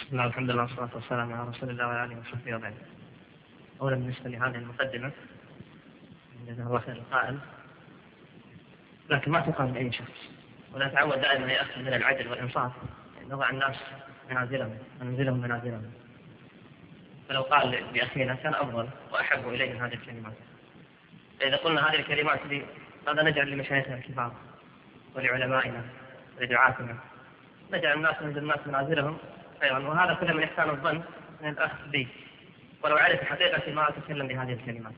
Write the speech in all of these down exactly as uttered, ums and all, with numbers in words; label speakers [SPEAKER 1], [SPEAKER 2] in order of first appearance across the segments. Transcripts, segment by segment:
[SPEAKER 1] بسم الله والحمد لله والصلاة والسلام على رسول الله وعلى آله وصحبه وبعد. أولا بالنسبة لهذه المقدمة جزاه الله خير القائل، لكن ما تقال لأي شخص، ولا تعود دائما يأخذ من العدل والإنصاف نضع الناس منازلهم منازلهم منازلهم. فلو قال لأخينا كان أفضل وأحب إليه هذه الكلمات. إذا قلنا هذه الكلمات ماذا نجعل لمشايخنا الكبار ولعلمائنا ولدعاتنا؟ نجعل الناس منزل الناس منازلهم خيرا، وهذا كله من إحسان الظن من الأخ بي، ولو عرف حقيقة ما أتكلم بهذه الكلمات.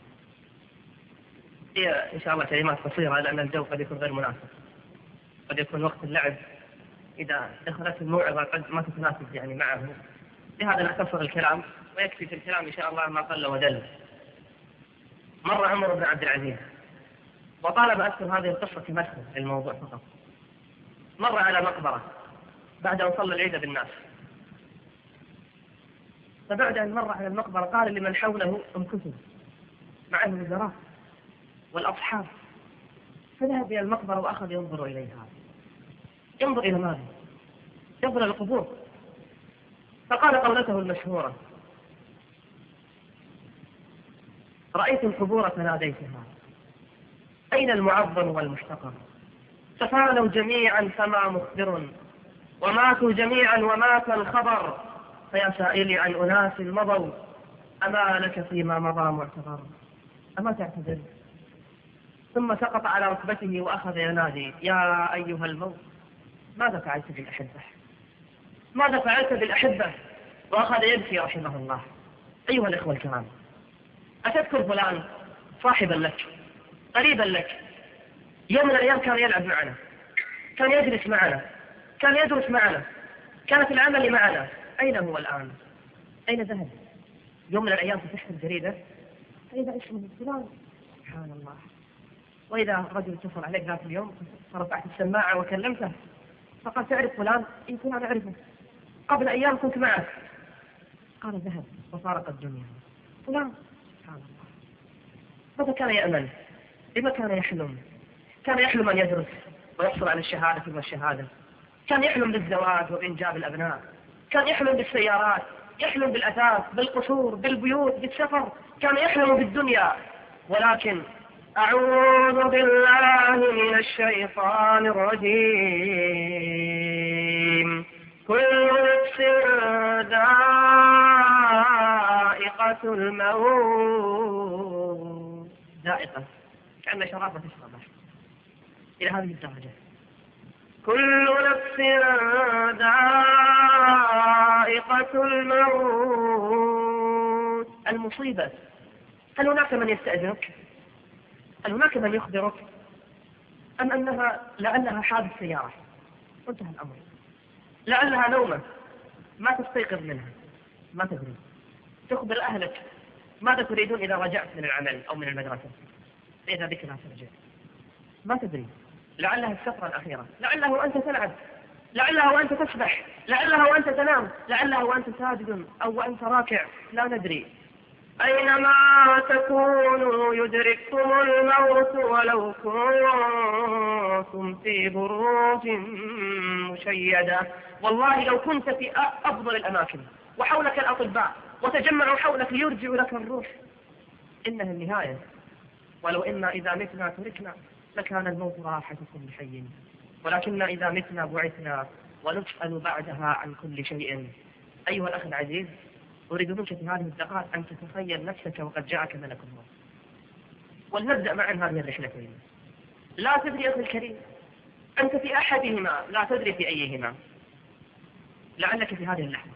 [SPEAKER 1] هي إن شاء الله كلمات قصيرة لأن الجو قد يكون غير مناسب، قد يكون وقت اللعب إذا دخلت الموعظة قد ما تتناسب يعني معه، لهذا نختصر الكلام ويكفي في الكلام إن شاء الله ما قل ودل. مر عمر بن عبد العزيز وطالب أذكر هذه القصة كمثل للموضوع فقط. مر على مقبرة بعد أن صلى العيد بالناس، فبعد أن مر على المقبرة قال لمن حوله امكثوا، معه الوزراء والأصحاب، فذهب إلى المقبرة وأخذ ينظر إليها. ينظر إلى ماذا؟ ينظر إلى القبور، فقال قولته المشهورة: رأيت القبور فناديتها أين المعظم والمحتقر؟ تفانوا جميعا فما مخبر، وماتوا جميعا ومات الخبر، فيا سائلي عن أناس مضوا أما لك فيما مضى معتبر؟ أما تعتذر؟ ثم سقط على ركبته وأخذ ينادي: يا أيها الموت ماذا فعلت بالأحبة؟ ماذا فعلت بالأحبة؟ وأخذ يبكي رحمه الله. أيها الإخوة الكرام، أتذكر فلان صاحبا لك قريبا لك، يوم من الأيام كان يلعب معنا، كان يجلس معنا، كان يدرس معنا، كان في العمل معنا، أين هو الآن؟ أين ذهب؟ يوم من الأيام فتحت الجريدة فإذا اسمه فلان، سبحان الله. وإذا رجل اتصل عليك ذات اليوم فرفعت السماعة وكلمته فقال: تعرف فلان؟ إن فلان أعرفه، قبل أيام كنت معه. قال: ذهب وفارق الدنيا. فلان، سبحان الله. ماذا كان يأمل؟ لما كان يحلم؟ كان يحلم أن يدرس ويحصل على الشهادة والشهادة، كان يحلم بالزواج وبإنجاب الأبناء، كان يحلم بالسيارات، يحلم بالأثاث، بالقصور، بالبيوت، بالسفر، كان يحلم بالدنيا. ولكن أعوذ بالله من الشيطان الرجيم، كل نفس ذائقة الموت. ذائقة كأن شرابة تشربه إلى هذه الدرجة. كل نفس ذائقة الموت. المصيبة، هل هناك من يستأذنك؟ هل هناك من يخبرك؟ أم أنها لعلها حادث سيارة وانتهى الأمر؟ لعلها نومة ما تستيقظ منها، ما تدري. تخبر أهلك ماذا تريدون إذا رجعت من العمل أو من المدرسة، فإذا بك لا ترجع، ما تدري. لعلها السفرة الأخيرة، لعلها وأنت تلعب، لعلها وأنت تسبح، لعلها وأنت تنام، لعلها وأنت ساجد أو وأنت راكع، لا ندري. أينما تكونوا يدرككم الموت ولو كنتم في بروج مشيدة. والله لو كنت في أفضل الأماكن وحولك الأطباء وتجمعوا حولك ليرجعوا لك الروح، إنها النهاية. ولو إنا إذا متنا تركنا لكان الموت راحة كل حي، ولكننا إذا متنا بعثنا ونسأل بعدها عن كل شيء. أيها الأخ العزيز، أريد منك في هذه الدقائق أن تتخيل نفسك وقد جاءك ملك الموت، ولنبدأ معا هذه الرحلتين. لا تدري أخي الكريم، أنت في أحدهما لا تدري في أيهما. لعلك في هذه اللحظة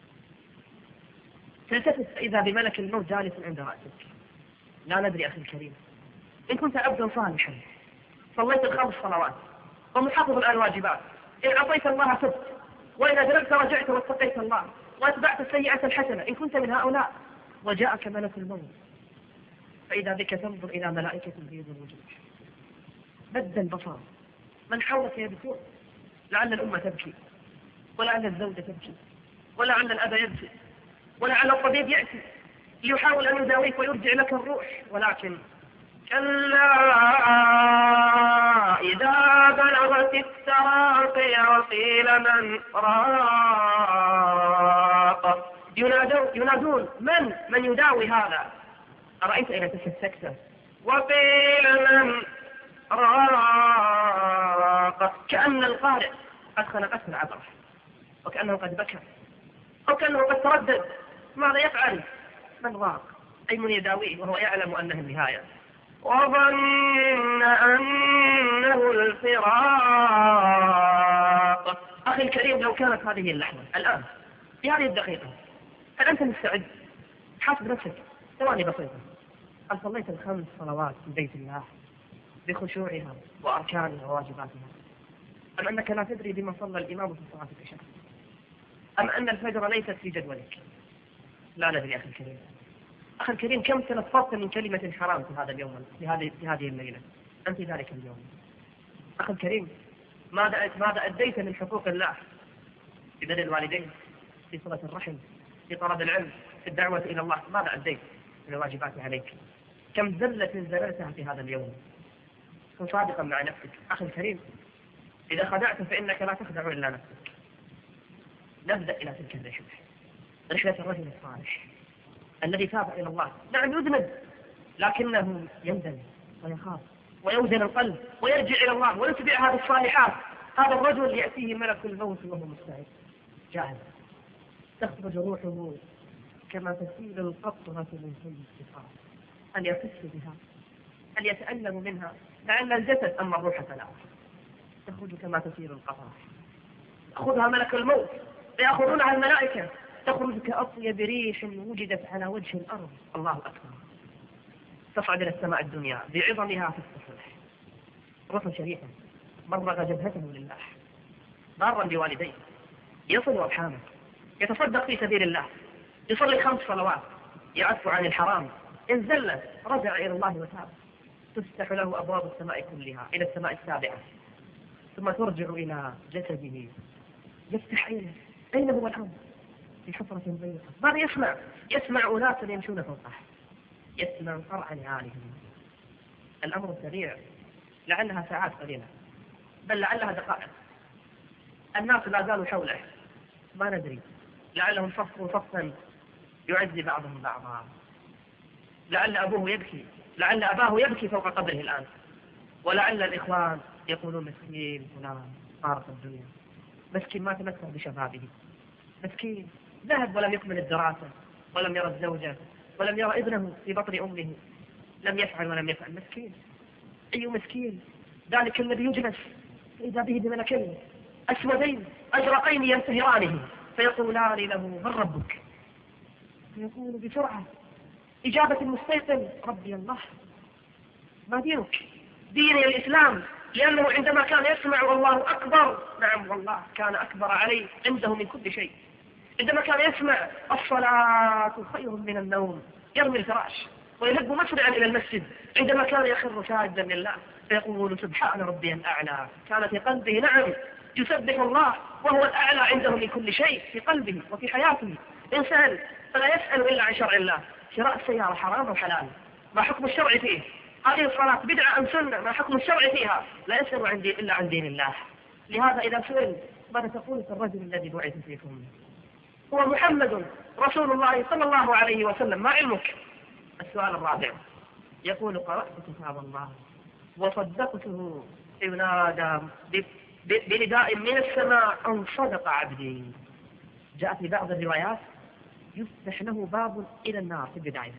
[SPEAKER 1] تلتفت إذا بملك الموت جالس عند رأسك. لا ندري أخي الكريم، إن كنت عبدا صالحا صليت الخمس صلوات ومحافظ الآن واجبات، إن عصيت الله تبت، وإن أدركت رجعت واتقيت الله وأتبعت السيئة الحسنة، إن كنت من هؤلاء وجاءك ملك الموت فإذا بك تنظر إلى ملائكة بيض الوجوه، مد البصر، من حولك يبكون، لعل الأمة تبكي، ولعل الزوجة تبكي، ولعل الأب يبكي، ولعل الطبيب يأتي ليحاول أن يداويك ويرجع لك الروح. ولكن كلا إذا بلغت التراقي وقيل من راق ينادون, ينادون من من يداوي هذا؟ أرأيت إلى تلك السكتة؟ وقيل من راق، كأن القارئ قد خنقته العبرة، وكأنه قد بكى، أو كأنه قد تردد. ماذا يفعل؟ من راق، أي من يداويه وهو يعلم أنه النهاية. وظن أنه الفراق. أخي الكريم، لو كانت هذه اللحظة الآن في هذه الدقيقة، هل أنت مستعد؟ حاسب نفسك ثواني بسيطة، هل صليت الخمس صلوات في بيت الله بخشوعها وأركانها وواجباتها؟ أم أنك لا تدري بما صلى الإمام في صلاة العشاء؟ أم أن الفجر ليست في جدولك؟ لا ندري أخي الكريم. أخي الكريم، كم تلفظت من كلمة حرام في هذا اليوم، في هذه في هذه الليلة، أنت ذلك اليوم. أخي الكريم، ماذا ماذا أديت من حقوق الله في بر الوالدين، في صلة الرحم، في طلب العلم، في الدعوة إلى الله؟ ماذا أديت من الواجبات عليك؟ كم زلة زللتها في هذا اليوم؟ كن صادقا مع نفسك. أخي الكريم، إذا خدعت فإنك لا تخدع إلا نفسك. نبدأ إلى تلك الرحلة، رحلة الرجل الصالح الذي تاب إلى الله. نعم يذنب، لكنه يندم ويخاف ويوزن القلب ويرجع إلى الله ويتبع هذه الصالحات. هذا الرجل يأتيه ملك الموت وهو مستعد جاهز، تخرج روحه كما تسيل القطرة من كل الصفات. هل يحس بها؟ هل يتألم منها؟ لعل الجسد، أما الروح فلا. تخرج كما تسيل القطرة، يأخذها ملك الموت، يأخذونها الملائكة، تخرج كأطيب ريح وجدت على وجه الأرض. الله أكبر. تصعد إلى السماء الدنيا بعظمها في السفح. رسل شريفا مرغ جبهته لله، بارا بوالديه، يصل أرحامه، يتصدق في سبيل الله، يصلي خمس صلوات، يعف عن الحرام، إن زل رجع إلى الله وتاب، تفتح له أبواب السماء كلها إلى السماء السابعة، ثم ترجع إلى جسده، يفتح عينه. أين هو الآن؟ في حفرة بيضاء. ماذا يسمع؟ يسمع أناسا يمشون فوقه، يسمع قرع نعالهم. الأمر سريع، لعلها ساعات قليلة، بل لعلها دقائق. الناس لا زالوا حوله، ما ندري، لعلهم صفوا صفا يعزي بعضهم بعضا. لعل أبوه يبكي، لعل أباه يبكي فوق قبره الآن، ولعل الإخوان يقولون مسكين فلان فارق الدنيا، مسكين ما تمتع بشبابه، مسكين ذهب ولم يكمل الدراسة، ولم يرى الزوجة، ولم يرى ابنه في بطن أمه، لم يفعل ولم يفعل. مسكين، أي مسكين؟ ذلك الذي يجلس فإذا به بملكين أسودين أزرقين ينتهرانه، فيقولان له من ربك؟ فيقول بسرعة إجابة المستيقن ربي الله. ما دينك؟ ديني الإسلام، لأنه عندما كان يسمع الله أكبر، نعم والله كان أكبر عليه عنده من كل شيء. عندما كان يسمع الصلاة خير من النوم، يرمي الفراش ويهب مسرعا إلى المسجد. عندما كان يخر ساجدا لله فيقول سبحان ربي الأعلى، كان في قلبه نعم يسبح الله وهو الأعلى عنده من كل شيء في قلبه وفي حياته. إنسان فلا يسأل إلا عن شرع الله. شراء السيارة حرام أو حلال؟ ما حكم الشرع فيه؟ هذه الصلاة بدعة أم سنة؟ ما حكم الشرع فيها؟ لا يسأل عن دين إلا عن دين الله. لهذا إذا سئل ماذا تقول في الرجل الذي بعث فيكم؟ هو محمد رسول الله صلى الله عليه وسلم، ما علمك؟ السؤال الرابع يقول قرأت كتاب الله وصدقته، ينادى بنداء من السماء أن صدق عبدي. جاء في بعض الروايات يفتح له باب إلى النار في البداية،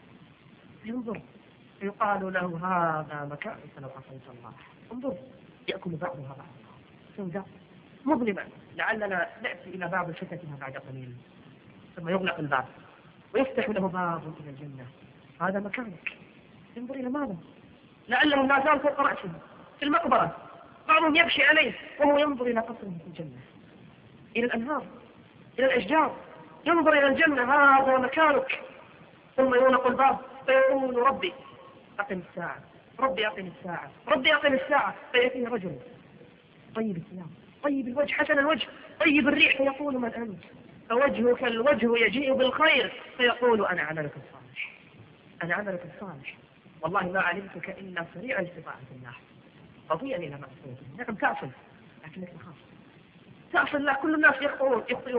[SPEAKER 1] ينظر يقال له هذا مكانك لو عصيت الله. انظر، يأكل بعضها بعضا، سوداء مظلمة، لعلنا نأتي إلى باب شتتها بعد قليل. ثم يغلق الباب ويفتح له باب إلى الجنة، هذا مكانك. ينظر إلى ماذا؟ لعلهم لا زال فوق رأسه في المقبرة، بعضهم يبكي عليه وهو ينظر إلى قصره في الجنة، إلى الأنهار، إلى الأشجار، ينظر إلى الجنة، هذا مكانك. ثم يغلق الباب فيقول ربي أقم الساعة، ربي أقم الساعة، ربي أقم الساعة. فيأتيه رجل طيب الثياب، طيب الوجه، حسن الوجه، طيب الريح، فيقول من أنت؟ فوجهك الوجه يجيء بالخير، فيقول أنا عملك الصالح، أنا عملك الصالح، والله ما علمتك إلا سريع استطاعة الله، قضيا إلى معصيته. نعم تعصي، لكنك تخاف، تعصي الله. كل الناس يخطئون يخطئون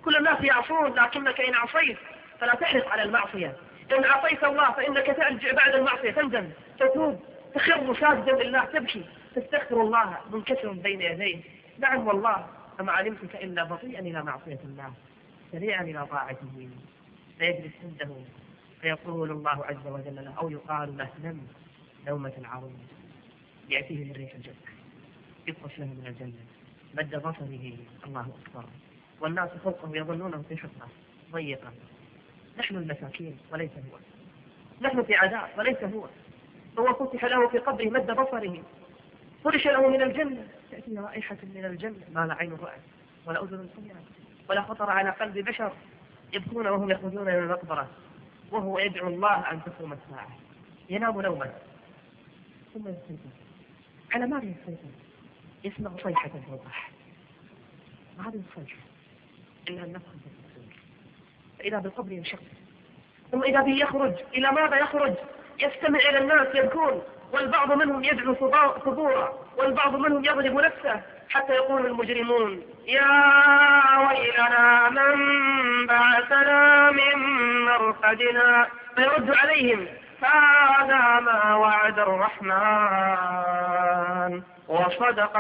[SPEAKER 1] كل الناس يعصون، لكنك إن عصيت فلا تحرص على المعصية. إن عصيت الله فإنك ترجع بعد المعصية، تندم، تتوب، تخر ساجدا لله، تبكي، تستغفر الله منكسر بين يديه. نعم والله، أما علمتك إلا بطيئا إلى معصية الله سريعا إلى طاعته. فيجلس عنده فيقول الله عز وجل له، أو يقال له: نم نومة العروس، يأتيه من ريح الجنة، يفرش له من الجنة، مد بصره، الله أكبر، والناس فوقه يظنونه في حفرة ضيقة. نحن المساكين وليس هو، نحن في عذاب وليس هو. هو فتح له في قبره مد بصره، فرش له من الجنة، تأتي رائحة من الجنة ما لا عين رأت ولا أذن سمعت ولا خطر على قلب بشر. يبكون وهم يخرجون من المقبرة وهو يدعو الله أن تقوم الساعة. ينام نوما ثم يستيقظ. على ماذا يستيقظ؟ يسمع صيحة في الروح، وهذه الصيحة إنها النفخة في الصور، فإذا بالقبر ينشق، ثم إذا به يخرج. إلى ماذا يخرج؟ يستمع إلى الناس يبكون، والبعض منهم يدعو ثبورا، والبعض منهم يضرب نفسه، حتى يقول المجرمون: يا ويلنا من بعثنا من مرقدنا. فيرد عليهم: هذا ما وعد الرحمن وصدق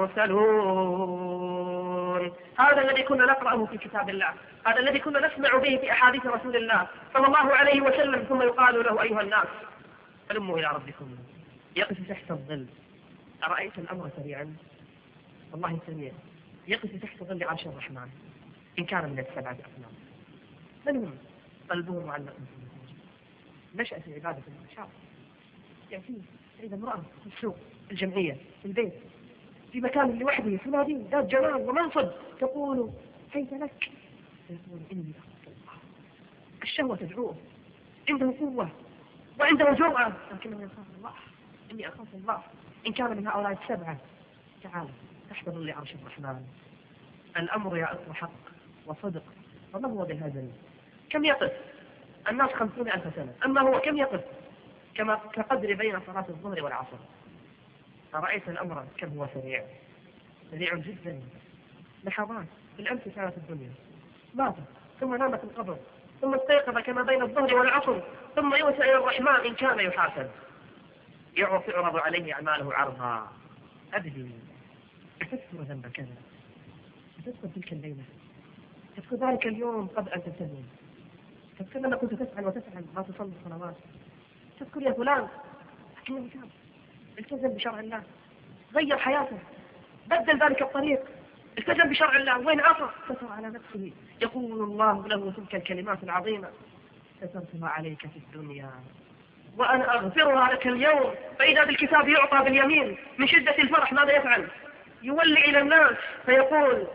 [SPEAKER 1] المرسلون. هذا الذي كنا نقرأه في كتاب الله، هذا الذي كنا نسمع به في أحاديث رسول الله صلى الله عليه وسلم. ثم يقال له: أيها الناس فلموا إلى ربكم. يقف تحت الظل. أرأيت الأمر سريعا؟ والله سريع. يقف تحت ظل عرش الرحمن إن كان من السبعة أفلام. من هم؟ قلبه معلق بالمساجد، نشأ في عبادة الشعب. يأتيه إذا امرأة في السوق، في الجمعية، في البيت، في مكان لوحده، تناديه ذات جمال ومنصب، تقول: كيف لك؟ يقول: إني أخاف الله. الشهوة تدعوه، عنده قوة وعنده جرأة، لكنه يخاف الله. إني أخاف الله. إن كان من هؤلاء السبعة تعال تحت ظل عرش الرحمن. الأمر يا أخوة حق وصدق. وما هو بالهزل؟ كم يقف الناس؟ خمسون ألف سنة. أما هو كم يقف؟ كما كقدر بين صلاة الظهر والعصر. فرأيت الأمر كم هو سريع، سريع جدا. لحظات. بالأمس كانت الدنيا، مات ثم نام في القبر، ثم استيقظ كما بين الظهر والعصر، ثم يوسع إلى الرحمن إن كان يحاسب. يعرض عليه أعماله عرضا. أبدي أتذكر ذنب كذا، أتذكر تلك الليلة، تذكر ذلك اليوم قبل أن تلتزم، تذكر لما كنت تفعل وتفعل ما تصلي الصلوات، تذكر يا فلان لكنه تاب، التزم بشرع الله، غير حياته، بدل ذلك الطريق، التزم بشرع الله. وين عصى؟ ستر على نفسه. يقول الله له تلك الكلمات العظيمة: سترتها عليك في الدنيا وأنا أغفرها لك اليوم. فإذا بالكتاب يعطى باليمين من شدة الفرح ماذا يفعل؟ يولي إلى الناس فيقول: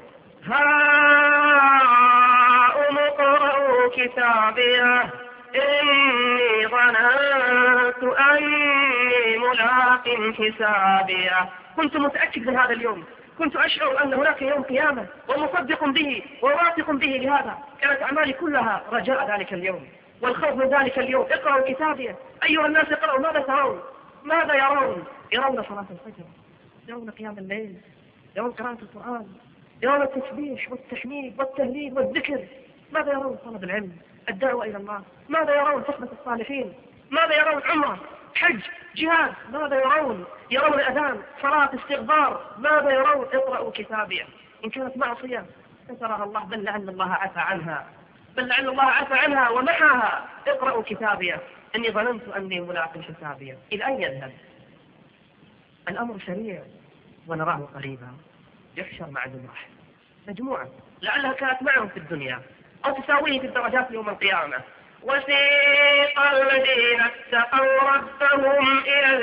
[SPEAKER 1] هاؤم اقرءوا كتابيه إني ظننت أني ملاق حسابيه. كنت متأكد من هذا اليوم، كنت أشعر أن هناك يوم قيامة ومصدق به وواثق به. لهذا كانت أعمالي كلها رجاء ذلك اليوم والخوف من ذلك اليوم. اقرأوا كتابيه أيها الناس، اقرأوا. ماذا ترون؟ ماذا يرون؟ يرون صلاة الفجر، يرون قيام الليل، يرون قراءة القرآن، يرون التسبيح والتحميد والتهليل والذكر. ماذا يرون؟ طلب العلم، الدعوة إلى الله. ماذا يرون؟ صحبة الصالحين. ماذا يرون؟ عمرة، حج، جهاد. ماذا يرون؟ يرون أذان، صلاة، استغفار. ماذا يرون؟ اقرأوا كتابيه. إن كانت معصية سترها الله، بل لعل الله عفى عنها، بل لعل الله عفى عنها ومحاها. اقرأوا كتابيه إني ظننت أني ملاق حسابيه. إلى أين يذهب؟ الأمر سريع ونراه قريبا. يحشر مع جماعة، مجموعة لعلها كانت معهم في الدنيا أو تساويه في الدرجات يوم القيامة. وسيق الذين اتقوا ربهم إلى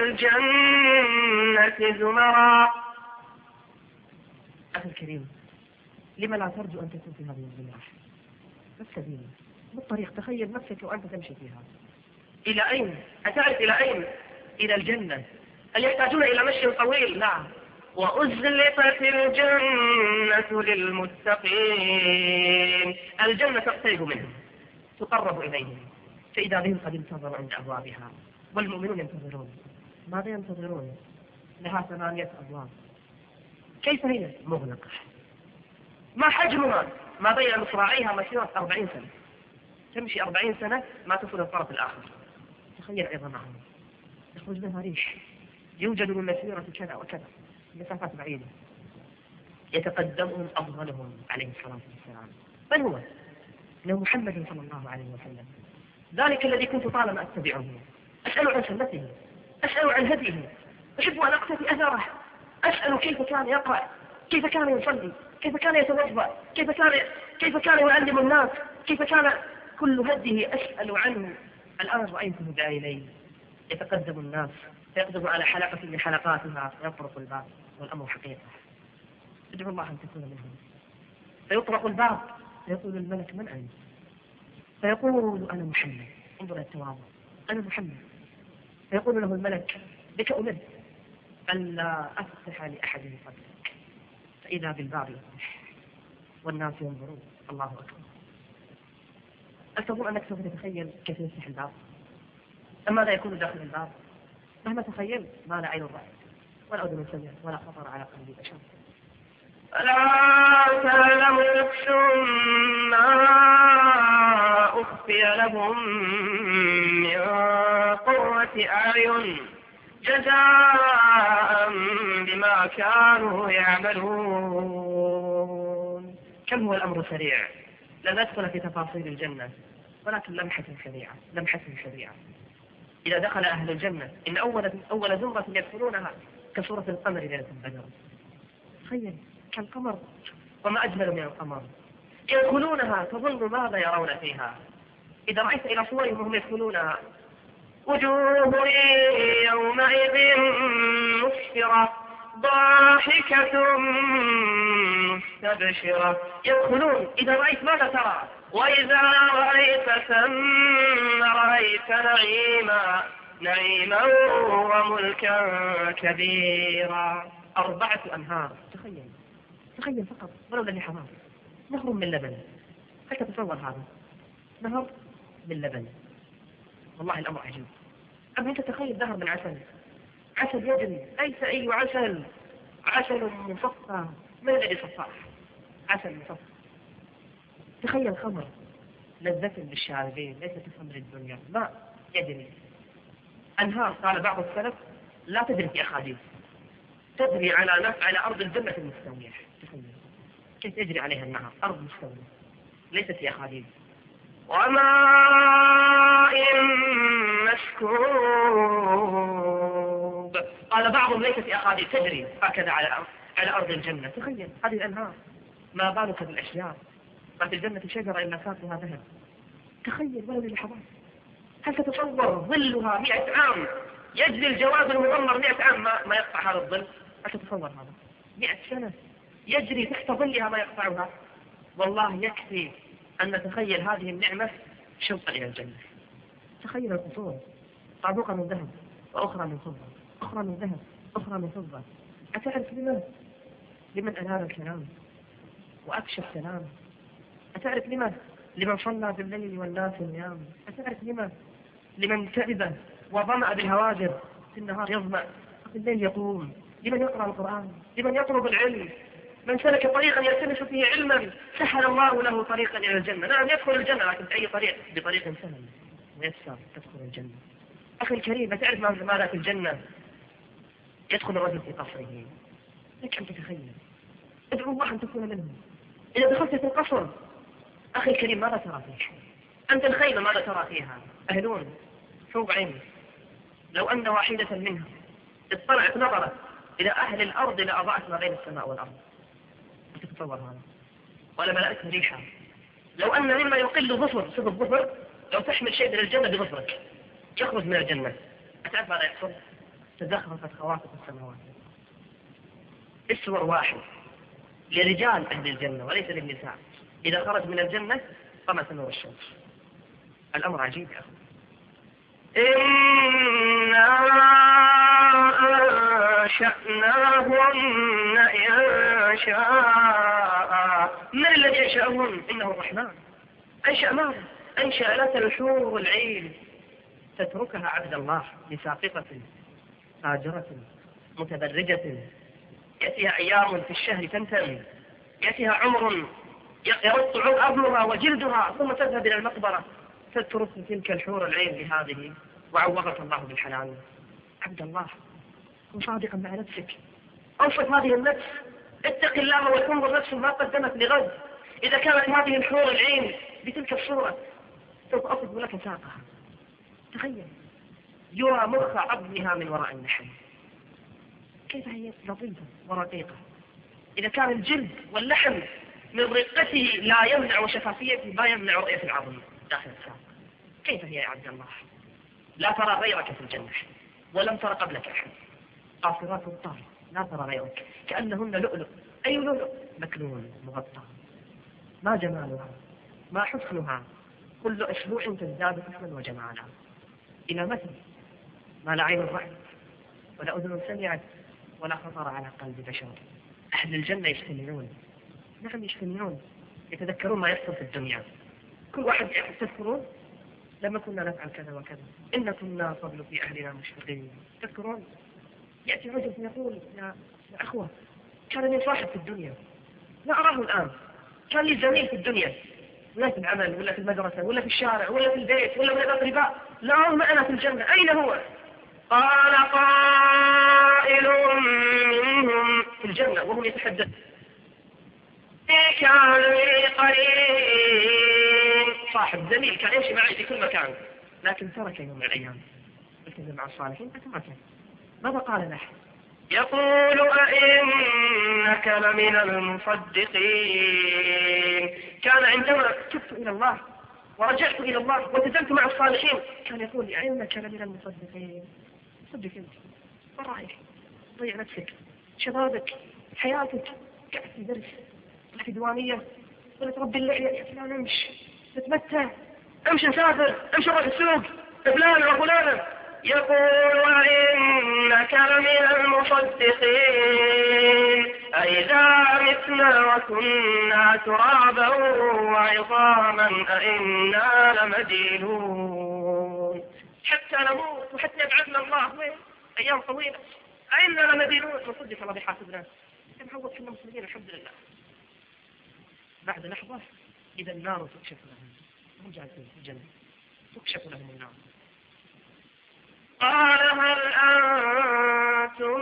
[SPEAKER 1] الجنة زمرا. أخي الكريم، لما لا ترجو أن تكون في هذه الجماعة؟ ما السبيل؟ ما الطريق؟ تخيل نفسك وأنت تمشي فيها. إلى أين؟ أتعرف إلى أين؟ إلى الجنة. هل يحتاجون إلى مشي طويل؟ لا. وأزلفت الجنة للمتقين. الجنة تقترب منهم، تقرب إليهم، فإذا بهم قد انتظروا عند أبوابها، والمؤمنون ينتظرون. ماذا ينتظرون؟ لها ثمانية أبواب. كيف هي؟ مغلقة. ما حجمها؟ ما بين مصراعيها مسيرة أربعين سنة، تمشي أربعين سنة ما تصل الطرف الآخر. تخيل عظمهم، يخرج منها ريش يوجد من مسيرة كذا وكذا، مسافات بعيدة، يتقدمهم أفضلهم عليه الصلاة والسلام. من هو؟ إنه محمد صلى الله عليه وسلم، ذلك الذي كنت طالما أتبعه، أسأل عن سنته، أسأل عن هديه، أحب أن أقتفي أثره، أسأل كيف كان يقرأ، كيف كان يصلي، كيف كان يتوضأ، كيف كان كيف كان يعلم الناس، كيف كان كل هديه أسأل عنه. الآن رأيته بعيني يتقدم الناس، فيقدم على حلقة من حلقاتها فيطرق الباب والأمر حقيقة. ادعو الله أن تكون منهم. فيطرق الباب فيقول الملك من أنت؟ فيقول أنا محمد. انظر التواضع، أنا محمد. فيقول له الملك بك أمرت ألا أفتح لأحد من قبلك. فإذا بالباب يفتح والناس ينظرون. الله أكبر. أتظن أنك سوف تتخيل كيف يفتح الباب؟ أما لا يكون داخل الباب مهما تخيل ما لا عين رأت ولا أذن سمعت ولا خطر على قلب بشر.
[SPEAKER 2] لا تعلم نفس ما أخفي لهم من قرة أعين جزاء بما كانوا يعملون.
[SPEAKER 1] كم هو الأمر سريع، لا ندخل في تفاصيل الجنة، ولكن لمحة سريعة لمحة سريعة. إذا دخل أهل الجنة إن أول أول زمرة يدخلونها كصورة القمر ليلة البدر. تخيل كالقمر وما أجمل من القمر. يدخلونها تظن ماذا يرون فيها. إذا رأيت إلى صورهم وهم يدخلونها
[SPEAKER 2] وجوه يومئذ مسفرة ضاحكة مستبشرة.
[SPEAKER 1] يدخلون إذا رأيت ماذا ترى؟
[SPEAKER 2] وإذا رأيت ثم رأيت نعيما نعيما وملكا كبيرا.
[SPEAKER 1] أربعة أنهار. تخيل تخيل فقط ولو للحرام نهر من لبن. هل تتصور هذا؟ نهر من لبن، والله الأمر عجيب. أما أنت تخيل نهر من عسل، عسل يجري، ليس أي عسل، عسل مصفى. ما الذي صفاه؟ عسل مصفى. تخيل خمر لذة للشاربين ليست خمر الدنيا، ماء يجري، أنهار. قال بعض السلف لا تجري في أخاديد، تجري على نفع على أرض الجنة المستوية. تخيل كيف يجري عليها النهر، أرض مستوية ليست في أخاديد.
[SPEAKER 2] وماء مسكوب.
[SPEAKER 1] قال بعضهم ليست في أخاديد، تجري هكذا على أرض على أرض الجنة. تخيل هذه الأنهار، ما بالك بالأشجار. ما في الجنة شجرة إلا ساقها ذهب. تخيل ولو للحظات. هل تتصور ظلها مئة عام، يجري الجواد المغمر مئة عام ما, ما يقطع هذا الظل؟ هل تتصور هذا؟ مئة سنة يجري تحت ظلها ما يقطعها. والله يكفي أن نتخيل هذه النعمة شوقا إلى الجنة. تخيل القصور طابقة من ذهب وأخرى من فضة، أخرى من ذهب، أخرى من فضة. أتعرف لمن؟ لمن أنار الكلام وأكشف السلام. أتعرف لمن؟ لمن صلى بالليل والناس نيام. أتعرف لمن؟ لمن تعب وظمأ بالهواجر، في النهار يظمأ في الليل يقوم. لمن يقرأ القرآن، لمن يطلب العلم. من سلك طريقا يلتمس فيه علما سهل الله له طريقا إلى الجنة. نعم يدخل الجنة لكن بأي طريق؟ بطريق سهل ويسر تدخل الجنة. أخي الكريم، أتعرف ماذا في الجنة؟ يدخل الرجل في قصره، لك أن تتخيل. ادعو الله أن تكون منهم. إذا دخلت في القصر أخي الكريم ماذا ترى فيه؟ أنت الخيمة ماذا ترى فيها؟ أهلون حور عين. لو أن واحدة منها اطلعت نظرت إلى أهل الأرض لأضاءت ما بين السماء والأرض. تتصور هذا؟ ولا ملأته ريحا. لو أن مما يقل ظفر، شوف الظفر، لو تحمل شيء من الجنة بظفرك يخرج من الجنة. أتعرف ماذا يحصل؟ تزخرفت خواتم السماوات. اسور واحد لرجال أهل الجنة وليس للنساء، إذا خرج من الجنة طمس نور الشمس. الأمر عجيب يا أخي.
[SPEAKER 2] إنا أنشأناهن إنشاء.
[SPEAKER 1] من الذي أنشأهن؟ إنه الرحمن. أنشأ ماذا؟ أنشأ لك الحور العين تتركها عبد الله لساقطة فاجرة متبرجة، يأتيها أيام في الشهر تنتهي، يأتيها عمر يرد عظمها وجلدها ثم تذهب إلى المقبرة تترك تلك الحور العين لهذه وعوضك الله بالحلال. عبد الله كن صادقا مع نفسك، أوصف هذه النفس، اتق الله وتنظر نفس ما قدمت لغد. إذا كانت هذه الحور العين بتلك الصورة سوف أصف لك ساقها. تخيل يرى مخ عظمها من وراء النحل، كيف هي لطيفة ورقيقة. إذا كان الجلد واللحم من رقته لا يمنع وشفافيته ما يمنع رؤية العظم داخل الساق، كيف هي يا عبد الله؟ لا ترى غيرك في الجنة ولم ترى قبلك أحد. قاصرات الطرف لا ترى غيرك، كأنهن لؤلؤ، أي لؤلؤ مكنون مغطى. ما جمالها، ما حسنها، كل أسبوع تزداد حسنا وجمالا. إلى متى؟ ما لا عين رأت ولا أذن سمعت ولا خطر على قلب بشر. أهل الجنة يجتمعون، نعم يجتمعون، يتذكرون ما يحصل في الدنيا. كل واحد تذكرون لما كنا نفعل كذا وكذا، إن كنا قبل في أهلنا مشفقين. تذكرون يأتي رجل يقول يا أخوة كان لي صاحب في الدنيا لا أراه الآن، كان لي زميل في الدنيا، ولا في العمل ولا في المدرسة ولا في الشارع ولا في البيت ولا من الأقرباء، لا هو معنا في الجنة، أين هو؟ قال قائل منهم في الجنة وهم يتحدثون كان لي قرين، صاحب زميل كان يمشي معي في كل مكان لكن ترك يوم من الأيام التزم مع الصالحين فتركه. ماذا قال له؟ يقول أئنك لمن المصدقين. كان عندما تبت إلى الله ورجعت إلى الله وتزلت مع الصالحين كان يقول لي أئنك لمن المصدقين. صدق أنت ما رايح ضيع نفسك شبابك حياتك قاعد في درس ولا في دوامية ولا تربي اللحية، يا فلان امشي تتمتع، امشي نسافر، امشي نروح السوق فلان وفلانة. يقول إنك لمن المصدقين أئذا متنا وكنا ترابا وعظاما أئنا لمدينون. حتى نموت وحتى يبعثنا الله وين أيام طويلة أئنا لمدينون. نصدق الله بحاسبنا نعوض حنا مسلمين الحمد لله. بعد لحظة إذا النار تكشف لهم، هم جالسين في الجنة تكشف لهم النار. قال هل أنتم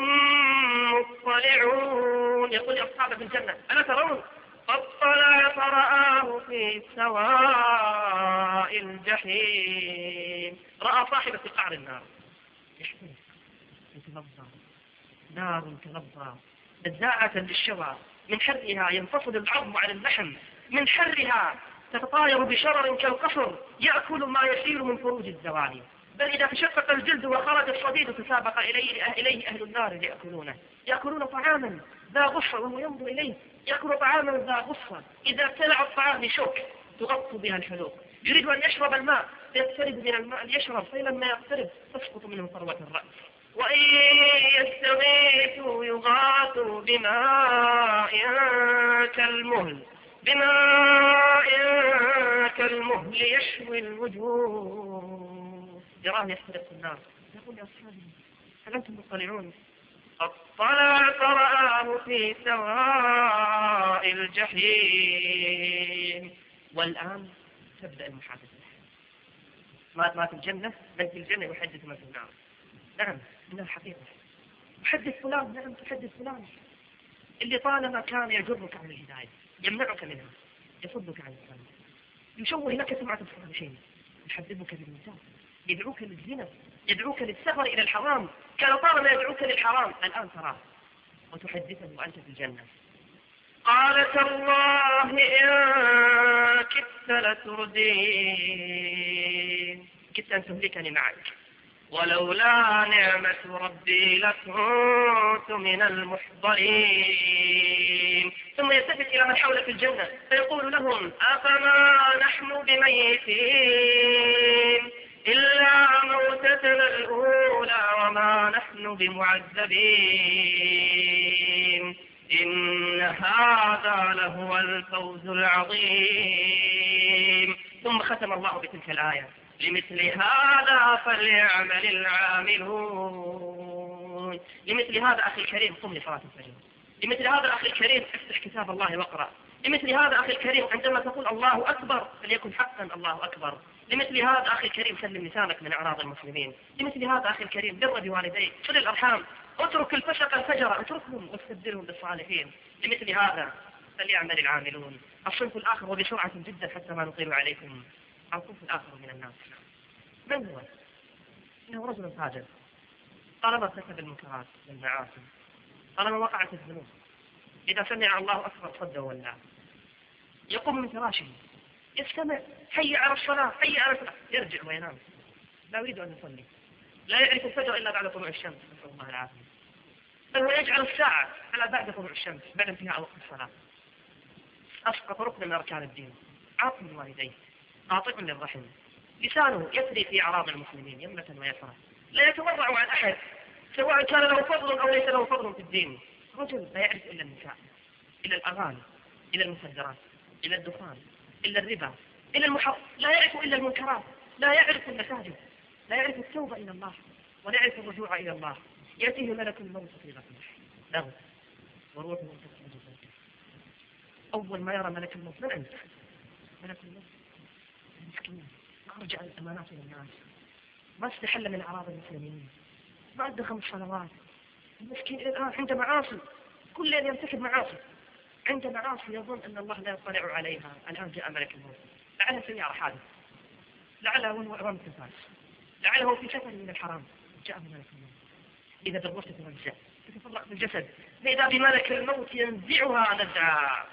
[SPEAKER 1] مطلعون؟ يقول أصحاب الجنة ألا ترون؟ فاطلع فرآه في سواء الجحيم. رأى صاحبة في قعر النار يحترق يتلظى، نار تلظى نزاعة للشوى، من حرها ينفصل العظم عن اللحم، من حرها تتطاير بشرر كالقصر يأكل ما يسير من فروج الزواني. بل إذا تشقق الجلد وخرج الصديد تسابق إليه, إليه أهل النار ليأكلونه. يأكلون طعاما ذا غصة وهو ينظر إليه يأكل طعاما ذا غصة، إذا ابتلع الطعام بشوك تغطى بها الحلوق، يريد أن يشرب الماء فيقترب من الماء ليشرب، فلما يقترب تسقط منه ثروة الرأس. وإن يستغيثوا يغاثوا بماء كالمهل بماء كالمهل يشوي الوجوه. يراه يحترق النار يقول يا أصحابي هل أنتم مطلعون؟ اطلع فرآه في سواء الجحيم. والآن تبدأ المحادثة. ما ما في الجنة من في الجنة يحدث من في النار. نعم إنها الحقيقة. تحدث فلان، نعم تحدث فلان اللي طالما كان يجرك عن الهداية يمنعك منها يصدك عن الإسلام يشوه لك سمعة الصالحين يحببك بالنساء يدعوك للزنا يدعوك للسفر إلى الحرام. كان طالما يدعوك للحرام الآن تراه وتحدثه وأنت في الجنة. قال تالله إن كدت لتردين، كدت أن تهلكني معك ولولا نعمة ربي لكنت من المحضرين. ثم يلتفت إلى من حوله في الجنة فيقول لهم أفما نحن بميتين إلا موتتنا الأولى وما نحن بمعذبين إن هذا لهو الفوز العظيم. ثم ختم الله بتلك الآية لمثل هذا فليعمل العاملون. لمثل هذا أخي الكريم قم لصلاة الفجر. لمثل هذا أخي الكريم افتح كتاب الله واقرأ. لمثل هذا أخي الكريم عندما تقول الله أكبر فليكن حقا الله أكبر. لمثل هذا أخي الكريم سلم لسانك من أعراض المسلمين. لمثل هذا أخي الكريم بر بوالديك، صل الأرحام، اترك الفسق الفجر، اتركهم واستبدلهم بالصالحين. لمثل هذا فليعمل العاملون. الصنف الآخر وبسرعة جدا حتى ما نطيل عليكم، الصنف الآخر من الناس من هو؟ إنه رجل فاجر طالما ارتكب المنكرات والمعاصي، طالما وقعت الذنوب، إذا سمع الله أكبر صد وولى، يقوم من فراشه يستمع، حي على الصلاة حي على الصلاة، يرجع وينام، لا يريد أن يصلي، لا يعرف الفجر إلا بعد طلوع الشمس، نسأل الله العافية، بل هو يجعل الساعة على بعد طلوع الشمس بعد انتهاء وقت الصلاة. أسقط ركن من أركان الدين، عاق لوالديه، قاطع للرحم، لسانه يسري في أعراض المسلمين يمنة ويسرى، لا يتورع عن أحد سواء كان له فضل أو ليس له فضل في الدين. رجل لا يعرف إلا النساء، إلى الأغاني، إلى المخدرات، إلى الدخان، إلى الربا، إلى المحرم، لا يعرف إلا المنكرات، لا يعرف المساجد، لا يعرف التوبة إلى الله، ولا يعرف الرجوع إلى الله. يأتيه ملك الموت في غفلة له وروحه تسجد صوته. أول ما يرى ملك الموت من أنت؟ ملك الموت مسكين، ما رجع الأمانات إلى الناس، ما استحل من أعراض المسلمين، ما أدى خمس صلوات، المسكين إلى الآن عنده معاصي، كل يوم يرتكب معاصي، عنده معاصي يظن أن الله لا يطلع عليها. الآن جاء ملك الموت، لعله سيارة حادث، لعله هو أمام التفاس، لعله في سفر من الحرام، جاء ملك الموت. إذا بالروح تتوزع تتفرق في الجسد، فإذا بملك الموت ينزعها نزعا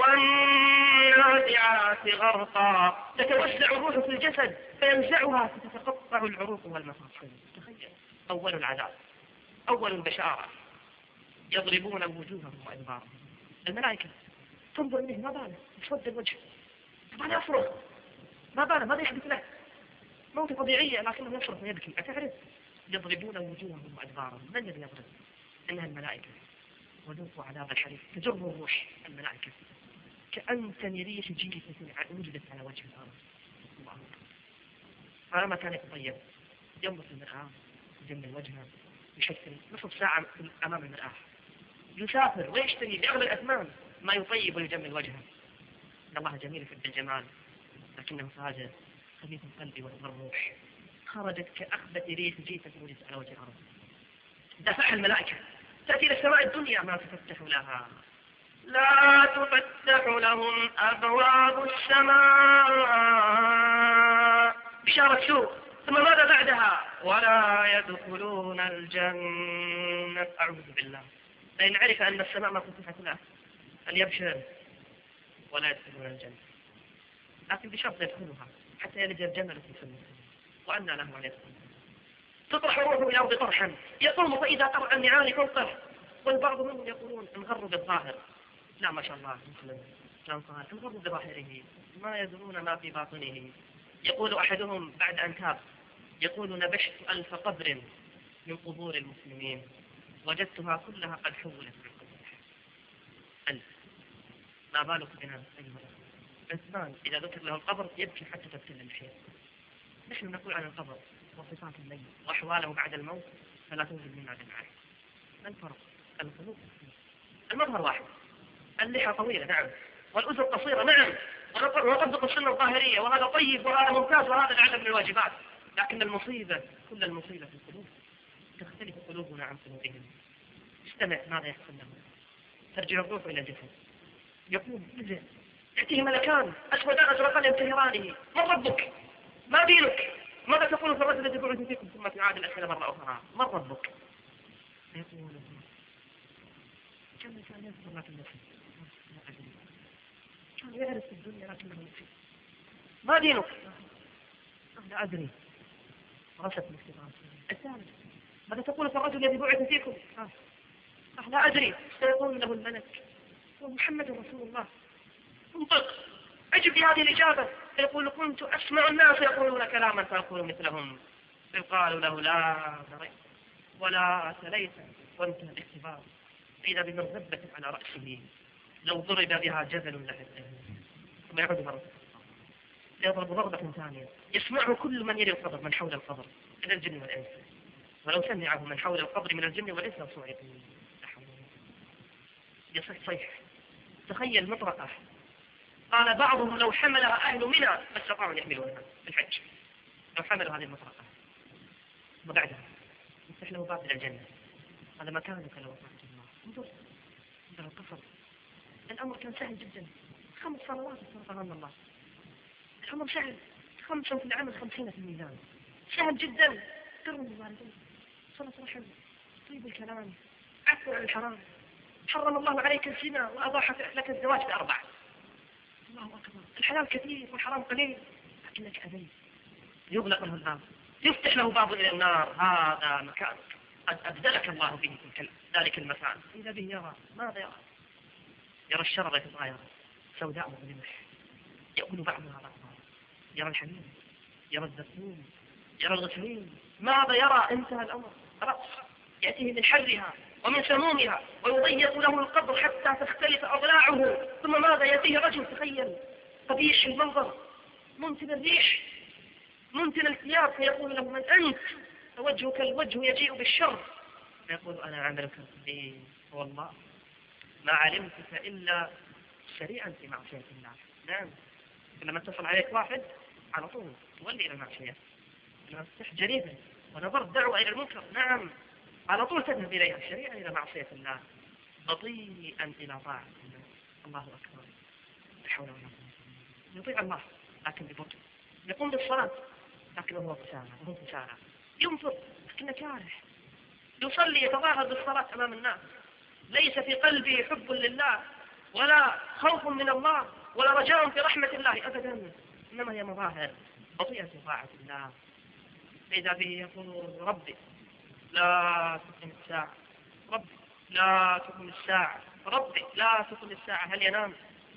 [SPEAKER 1] والنازعات غرقا، تتوسع الروح في الجسد فينزعها فتتقطع العروق والمفاصل. تخيل أول العذاب، أول البشارة، يضربون وجوههم وأدبارهم. الملائكة تنظر إليه ما باله، يسود الوجه، طبعا يصرخ، ما باله، ماذا يحدث له؟ موت طبيعية لكنه يصرخ ويبكي. أتعرف؟ يضربون وجوههم وأدبارهم. من الذي يضرب؟ إنها الملائكة. وذوقوا عذاب الحريق، تجر الروح الملائكة كأنتن ريح جيفة وجدت على وجه الأرض. الله فلما كان يتطيب ينظر في المرآة، يجمل وجهه، يشكل نصف ساعة أمام المرآة، يسافر ويشتري بأغلى الأثمان ما يطيب ويجمل وجهه. إن الله جميل يحب الجمال لكنه فاجر خبيث القلب والروح، خرجت كأخبث ريح جيفة وجدت على وجه الأرض. دفعها الملائكة، تأتي إلى السماء الدنيا ما تفتح لها، لا تفتح لهم أبواب السماء، بشارة سوء. ثم ماذا بعدها؟ ولا يدخلون الجنة. أعوذ بالله، لأن عرف أن السماء ما فتحت له فليبشر ولا يدخلون الجنة، لكن بشرط يدخلها حتى يلج الجمل في سنة. وأن له أن يدخل. تطرح روحه إلى الأرض طرحا، يقوم فإذا قرع النعال فوقه. والبعض منهم يقولون انغروا بالظاهر، لا ما شاء الله مسلم كان صالح، انغروا بظاهره ما يدرون ما في باطنه. يقول أحدهم بعد أن تاب، يقول نبشت ألف قبر من قبور المسلمين وجدتها كلها قد حولت من قبور ألف، ما بالك بنا أيها الإنسان إذا ذكر له القبر يبكي حتى تبتل الحياة. نحن نقول عن القبر وصفات الليل وأحواله بعد الموت فلا توجد منا جمعه. ما الفرق؟ القلوب المظهر واحد، اللحى طويلة نعم، والأذن قصيرة نعم، ونطبق السنة الظاهرية، وهذا طيب وهذا ممتاز وهذا العدم من الواجبات، لكن المصيبة كل المصيبة في القلوب، تختلف قلوبنا عن قلوبهم. استمع ماذا يحصل له. ترجع الروح إلى الجسد، يقول نزل، يأتيه ملكان أسودان أزرقان ينتهرانه. من ربك؟ ما دينك؟ ماذا تقول في الرجل الذي بعث فيكم ثم تعاد الأسئلة مرة أخرى؟ من ربك؟ يقول كم كان يذكر لكن نفسه كان يعرف الدنيا لكنه نفسه. ما دينك؟ لا أدري. رشد الاختبار. الثالث ماذا تقول في الرجل الذي بعث فيكم؟ لا أدري. سيقول له الملك محمد رسول الله. انطق أجب بهذه الإجابة. يقول كنت أسمع الناس يقولون كلاما فأقول مثلهم. فقالوا له لا دريت ولا تليت وانتهى الاختبار. إذا بمرغبة على رأسه لو ضرب بها جبل لهده. ثم يعود مرة يضرب ضربة ثانية يسمعه كل من يري القبر من حول القبر من الجن والإنس، ولو سمعه من حول القبر من الجن والإنس لصعقوا. يصيح صيح. تخيل مطرقة قال بعضهم لو حملها أهل منى ما استطاعوا أن يحملونها في الحج، لو حملوا هذه المطرقة. وبعدها يفتح له باب إلى الجنة. هذا مكانك لو طاعة الله. انظر انظر القصر. الأمر كان سهل جدا، خمس صلوات فرضها الله. الأمر سهل، خمسة في العمل خمسين في الميزان، سهل جدا. بر الوالدين، صلة رحم، طيب الكلام، عفو عن الحرام. حرم الله عليك الزنا وأباح لك الزواج بأربعة. الله أكبر. الحلال كثير والحرام قليل، لكنك أبيت. يغلق له الباب، يفتح له باب إلى النار. هذا مكان قد أبدلك الله به في ذلك المكان. إذا به يرى ماذا يرى؟ يرى الشر يتغير سوداء مظلمة يأكل بعضها بعضها، يرى الحميم، يرى الزيتون، يرى الغسلين. ماذا يرى؟ انتهى الأمر. رأس يأتيه من حرها ومن سمومها ويضيق له القبر حتى تختلف أضلاعه. ثم ماذا؟ يأتيه رجل، تخيل، قبيح المنظر، منتن الريح، منتن الثياب، فيقول له من أنت؟ فوجهك الوجه يجيء بالشر، فيقول أنا عملك القبيح والله ما علمتك إلا سريعا في معصية الله. نعم، لما اتصل عليك واحد على طول تولي إلى المعصية. لما تفتح جريدة ونظرت دعوة إلى المنكر، نعم، على طول تذهب إليها سريعا إلى معصية الله، بطيئا إلى طاعة الله. الله أكبر. لا حول ولا قوة. يطيع الله لكن ببطء، يقوم بالصلاة لكن هو مسارع، هو مسارع، ينفق لكنه كاره، يصلي يتظاهر بالصلاة أمام الناس، ليس في قلبه حب لله ولا خوف من الله ولا رجاء في رحمة الله أبدا، إنما هي مظاهر بطيئة في طاعة الله. فإذا به يقول ربي لا تقم الساعة، ربي لا تقم الساعة، ربي لا تقم الساعة. هل ينام؟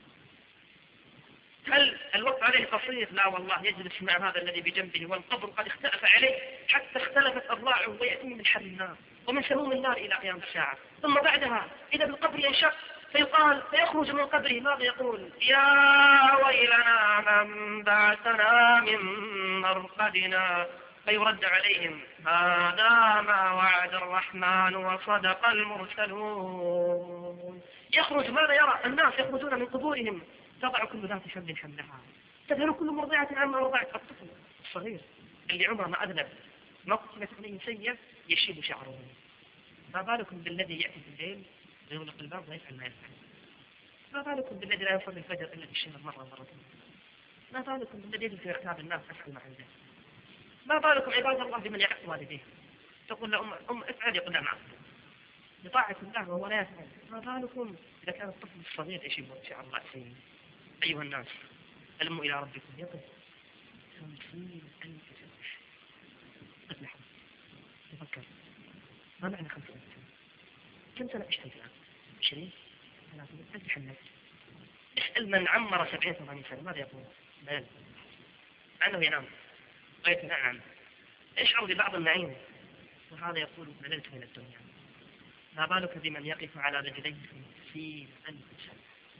[SPEAKER 1] هل الوقت عليه قصير؟ لا والله، يجلس مع هذا الذي بجنبه والقبر قد اختلف عليه حتى اختلفت أضلاعه، ويأتي من حر النار ومن سموم النار إلى قيام الساعة. ثم بعدها إذا بالقبر ينشق فيقال فيخرج من قبره، ماذا يقول؟ يا ويلنا من بعثنا من مرقدنا، فيرد عليهم هذا ما وعد الرحمن وصدق المرسلون. يخرج، ماذا يرى؟ الناس يخرجون من قبورهم، تضع كل ذات حمل حملها، تذهل كل مرضعة عما رضعت. الطفل الصغير اللي عمره ما أذنب، ما قتلت عليه سيئة، يشيب شعره. ما بالكم بالذي يأتي في الليل ويغلق الباب ويفعل ما يفعل؟ ما بالكم بالذي لا يصلي الفجر إلا في الشهر مرة مرتين؟ ما بالكم بالذي يجلس يغتاب الناس أفعل ما عنده؟ ما بالكم عباد الله بمن يعق والديه؟ تقول له أم, أم افعل، يقول لا معه بطاعة الله وهو لا يفعل. ما بالكم إذا كان الطفل الصغير يشيب شعر رأسه؟ أيها الناس ألموا إلى ربكم يقف خمسين ألف سنة. قد نحن تفكر ما معنى خمسين ألف سنة؟ كم سنة اشتري الآن؟ عشرين ثلاثين ألف حنات. اسأل من عمر سبعين ثمانين سنة ماذا يقول؟ بل عنه ينام ويتنعم، يشعر ببعض النعيم، وهذا يقول مللت من الدنيا. ما بالك بمن يقف على رجليه خمسين ألف سنة.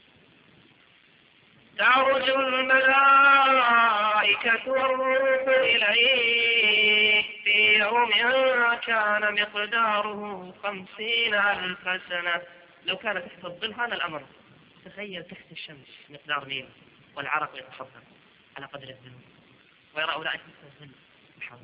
[SPEAKER 1] تعرج الملائكة والروح إليه في يوم كان مقداره خمسين ألف سنة. لو كان تحت الظل هذا الأمر، تخيل تحت الشمس مقدار ميل والعرق يتصدر على قدر الذنوب، ويرى أولئك تحت الظل محاولة.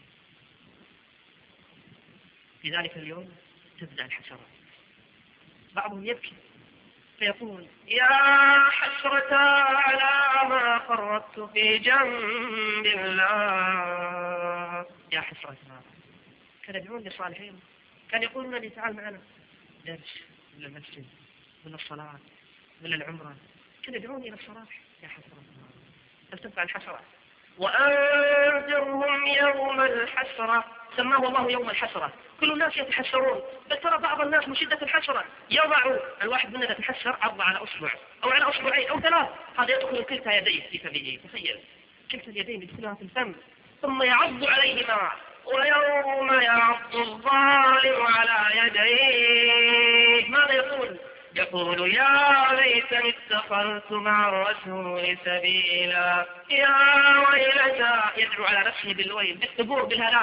[SPEAKER 1] في ذلك اليوم تبدأ الحسرات، بعضهم يبكي فيقول يا حسرة على ما فرطت في جنب الله. يا حسرة، كان يدعون لصالحين، كان يقولون لي تعال معنا درس ولا المسجد ولا الصلاة ولا العمرة، كان يدعوني إلى الصلاح. يا حسرة، هل تنفع الحسرة؟ وأنذرهم يوم الحسرة، سماه الله يوم الحسرة. كل الناس يتحسرون، بل ترى بعض الناس من شدة الحسرة يضع الواحد مننا يتحسر عض على أصبع أو على أصبعين أو ثلاث، هذا يدخل كلتا يديه في فمه. تخيل كلتا اليدين يدخلها في الفم ثم يعض عليهما. ويوم يعض الظالم على يديه ماذا يقول؟ يقول يا ليتني اتخذت مع الرسول سبيلا، يا ويلتى، يدعو على نفسه بالويل بالثبور بالهلاك.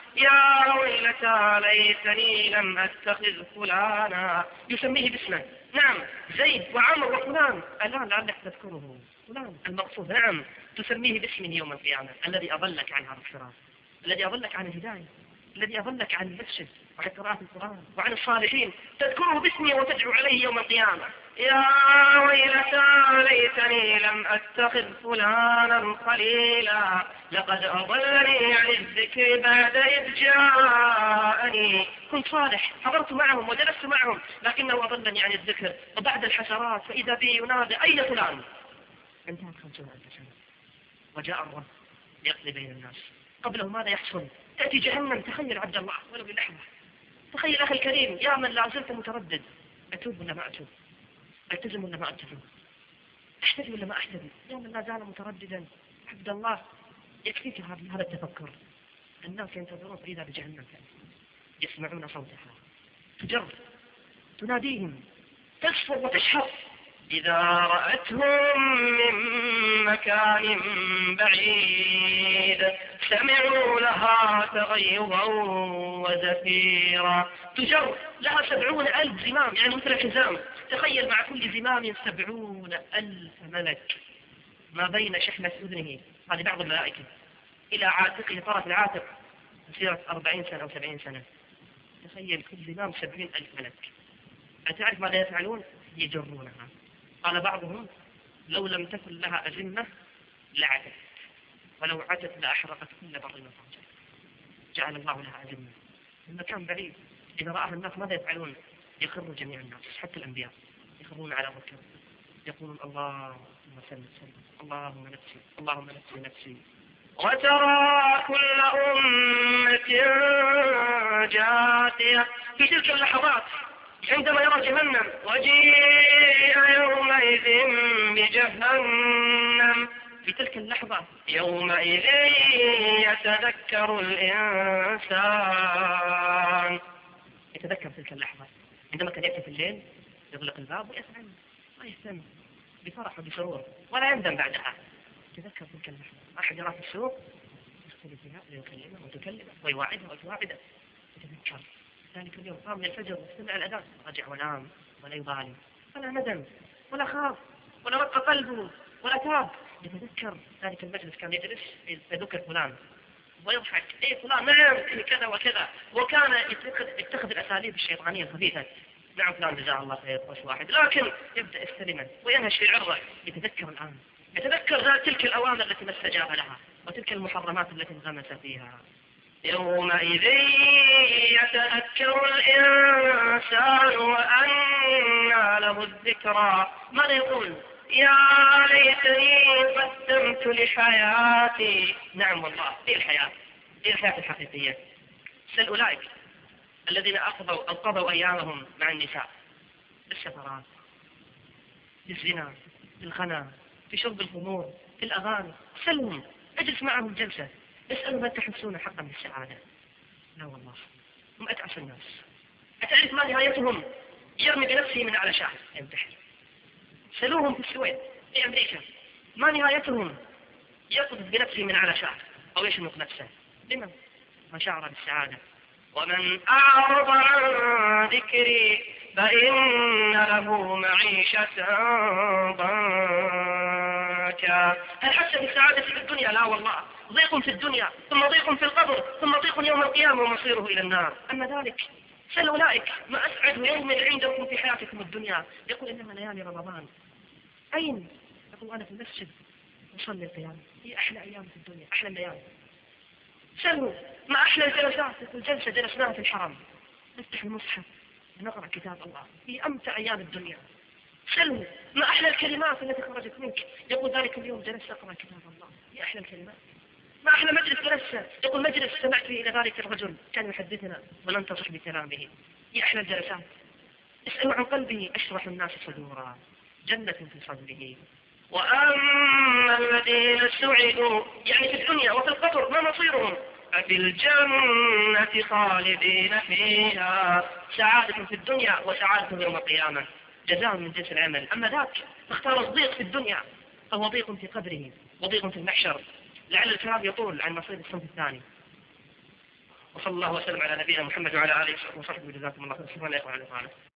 [SPEAKER 2] يا ويلتى ليتني لم أتخذ فلانا، يسميه باسمه. نعم، زيد وعمر وفلان، الآن لعلك تذكره، فلان المقصود. نعم، تسميه باسمه يوم القيامة، الذي أضلك عن هذا الصراط، الذي أضلك عن الهداية، الذي أضلك عن المسجد وعن قراءة القرآن وعن الصالحين، تذكره باسمه وتدعو عليه يوم القيامة. يا ويلتى ليتني لم أتخذ فلانا خليلا، لقد أضلني عن الذكر بعد إذ جاءني. كنت صالح، حضرت معهم وجلست معهم، لكنه أضلني عن الذكر، وبعد الحسرات فإذا بي ينادي أين فلان؟ انتهت خمسون ألف سنة وجاء الرب يقضي بين الناس. قبله ماذا يحصل؟ تأتي جهنم. تخيل عبد الله ولو بلحظة، تخيل أخي الكريم، يا من لا زلت متردد، أتوب ولا ما أتوب؟ ألتزم ولا ما ألتزم؟ أحتدي ولا ما أحتدي؟ يا من لا زال مترددا، عبد الله يكفيك هذا التفكر. الناس ينتظرون فإذا بجهنم يسمعون صوتها، تجر تناديهم، تكفر وتشهر. إذا رأتهم من مكان بعيد سمعوا لها تغيظا وزفيرا. تجر لها سبعون ألف زمام، يعني مثل الحزام. تخيل مع كل زمام سبعون ألف ملك، ما بين شحمة أذنه، هذه بعض الملائكة، إلى عاتقه طرف العاتق مسيرة أربعين سنة أو سبعين سنة. تخيل كل زمام سبعين ألف ملك. أتعرف ماذا يفعلون؟ يجرونها. قال بعضهم لو لم تكن لها أزمة لعتت، ولو عتت لأحرقت كل بر وفجر. جعل الله لها أزمة. المكان بعيد، إذا رأها الناس ماذا يفعلون؟ يخروا جميع الناس حتى الأنبياء يخرون على ركب يقولون اللهم سلم سلم، اللهم نفسي اللهم نفسي نفسي. وترى كل أمة جاثية في تلك اللحظات عندما يرى جهنم، وجيء يومئذ بجهنم. في تلك اللحظة يومئذ يتذكر الإنسان، يتذكر تلك اللحظة عندما كان يأتي في الليل يغلق الباب ويسعى، ما يهتم، بفرح وبسرور ولا يندم بعدها. يتذكر تلك اللحظة. أحد يرى في السوق يختلف بها ويكلمه وتكلمه ويواعدها وتواعده، يتذكر ذلك اليوم قام من الفجر واستمع الأذان رجع ونام ولا يبالي، ولا ندم ولا خاف ولا رق قلبه ولا تاب. يتذكر ذلك المجلس كان يجلس يذكر فلان ويضحك، اي فلان نعم كذا وكذا، وكان يتخذ الأساليب الشيطانية الخبيثة. نعم فلان جزاه الله خير وش واحد، لكن يبدأ يستلما وينهش في عرضه. يتذكر الآن، يتذكر تلك الأوامر التي ما استجاب لها وتلك المحرمات التي انغمس فيها. يومئذ يتذكر الإنسان وأنى له الذكرى. ماذا يقول؟ يا ليتني قدمت لحياتي. نعم والله، هي الحياة، هي الحياة الحقيقية. سل أولئك الذين أقضوا أو قضوا أيامهم مع النساء في السفرات، في الزنا، في الخنا، في شرب الخمور، في الأغاني. سلهم، اجلس معهم جلسة، اسألوا ما تحسون حقا بالسعادة. لا والله، هم أتعس الناس. أتعرف ما نهايتهم؟ يرمي بنفسه من على شاحن ينتحر. سلوهم في السويد في أمريكا، ما نهايتهم؟ يقذف بنفسه من على شاحن أو يشنق نفسه. لمن؟ ما شعر بالسعادة. ومن أعرض عن ذكري فإن له معيشة ضنكا. هل حس بالسعادة في الدنيا؟ لا والله، ضيق في الدنيا ثم ضيق في القبر ثم ضيق يوم القيامة ومصيره إلى النار. أما ذلك سل أولئك ما أسعد يوم عندكم في حياتكم الدنيا. يقول إنها ليالي رمضان. أين؟ يقول أنا في المسجد أصلي القيام. هي أحلى أيام في الدنيا، أحلى الليالي. سلوا ما أحلى الجلسات. يقول جلسة جلسناها في الحرم، نفتح المصحف نقرأ كتاب الله، هي أمتع أيام الدنيا. سلوا ما أحلى الكلمات التي خرجت منك. يقول ذلك اليوم جلست أقرأ كتاب الله، هي أحلى الكلمات. ما أحلى مجلس جلسة. يقول مجلس سمعت فيه إلى ذلك الرجل كان يحدثنا وننتصح بكلامه، هي أحلى الجلسات. اسألوا عن قلبه أشرح الناس صدورا، جنة في صدره. وأما الذين سعدوا يعني في الدنيا وفي القبر ما مصيرهم؟ ففي الجنة خالدين فيها. سعادة في الدنيا وسعادة يوم القيامة، جزاء من جنس العمل. أما ذاك فاختار الضيق في الدنيا فهو ضيق في قبره وضيق في المحشر. لعل الكلام يطول عن مصير الصنف الثاني. وصلى الله وسلم على نبينا محمد وعلى آله وصحبه وجزاكم الله خيرا. شكرا لكم على الإطالة.